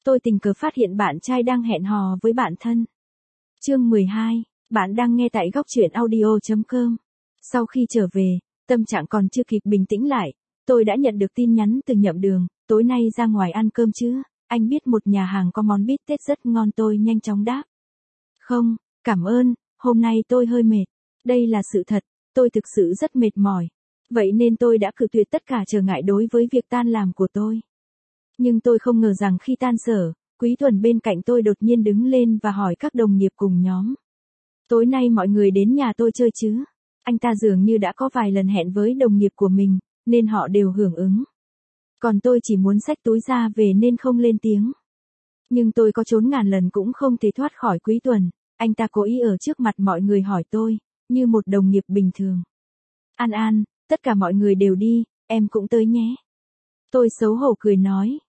tôi tình cờ phát hiện bạn trai đang hẹn hò với bạn thân. Chương 12, bạn đang nghe tại góc truyện audio.com. Sau khi trở về, tâm trạng còn chưa kịp bình tĩnh lại, tôi đã nhận được tin nhắn từ Nhậm Đường, tối nay ra ngoài ăn cơm chứ, anh biết một nhà hàng có món bít tết rất ngon. Tôi nhanh chóng đáp. Không, cảm ơn, hôm nay tôi hơi mệt. Đây là sự thật, tôi thực sự rất mệt mỏi. Vậy nên tôi đã cự tuyệt tất cả trở ngại đối với việc tan làm của tôi. Nhưng tôi không ngờ rằng khi tan sở, Quý Thuần bên cạnh tôi đột nhiên đứng lên và hỏi các đồng nghiệp cùng nhóm. Tối nay mọi người đến nhà tôi chơi chứ? Anh ta dường như đã có vài lần hẹn với đồng nghiệp của mình, nên họ đều hưởng ứng. Còn tôi chỉ muốn xách túi ra về nên không lên tiếng. Nhưng tôi có trốn ngàn lần cũng không thể thoát khỏi Quý Thuần. Anh ta cố ý ở trước mặt mọi người hỏi tôi, như một đồng nghiệp bình thường. An An, tất cả mọi người đều đi, em cũng tới nhé. Tôi xấu hổ cười nói.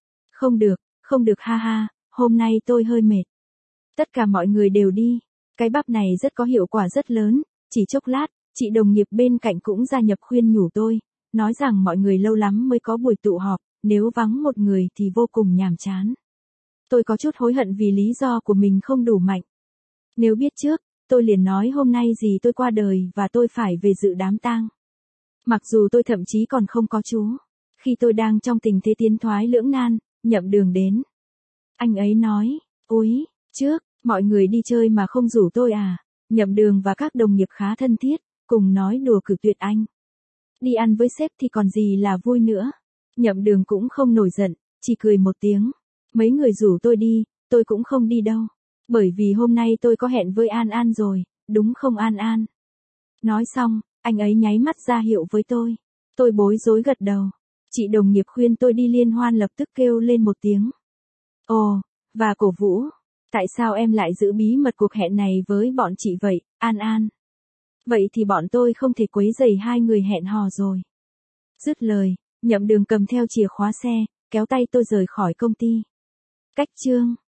Không được ha ha, hôm nay tôi hơi mệt. Tất cả mọi người đều đi. Cái bắp này rất có hiệu quả rất lớn, chỉ chốc lát, chị đồng nghiệp bên cạnh cũng gia nhập khuyên nhủ tôi, nói rằng mọi người lâu lắm mới có buổi tụ họp, nếu vắng một người thì vô cùng nhàm chán. Tôi có chút hối hận vì lý do của mình không đủ mạnh. Nếu biết trước, tôi liền nói hôm nay dì tôi qua đời và tôi phải về dự đám tang. Mặc dù tôi thậm chí còn không có chú. Khi tôi đang trong tình thế tiến thoái lưỡng nan, Nhậm Đường đến. Anh ấy nói, úi, trước, mọi người đi chơi mà không rủ tôi à? Nhậm Đường và các đồng nghiệp khá thân thiết, cùng nói đùa cự tuyệt anh. Đi ăn với sếp thì còn gì là vui nữa. Nhậm Đường cũng không nổi giận, chỉ cười một tiếng. Mấy người rủ tôi đi, tôi cũng không đi đâu. Bởi vì hôm nay tôi có hẹn với An An rồi, đúng không An An? Nói xong, anh ấy nháy mắt ra hiệu với tôi. Tôi bối rối gật đầu. Chị đồng nghiệp khuyên tôi đi liên hoan lập tức kêu lên một tiếng. Ồ, và cổ vũ. Tại sao em lại giữ bí mật cuộc hẹn này với bọn chị vậy, An An? Vậy thì bọn tôi không thể quấy rầy hai người hẹn hò rồi. Dứt lời, Nhậm Đường cầm theo chìa khóa xe, kéo tay tôi rời khỏi công ty. Cách chương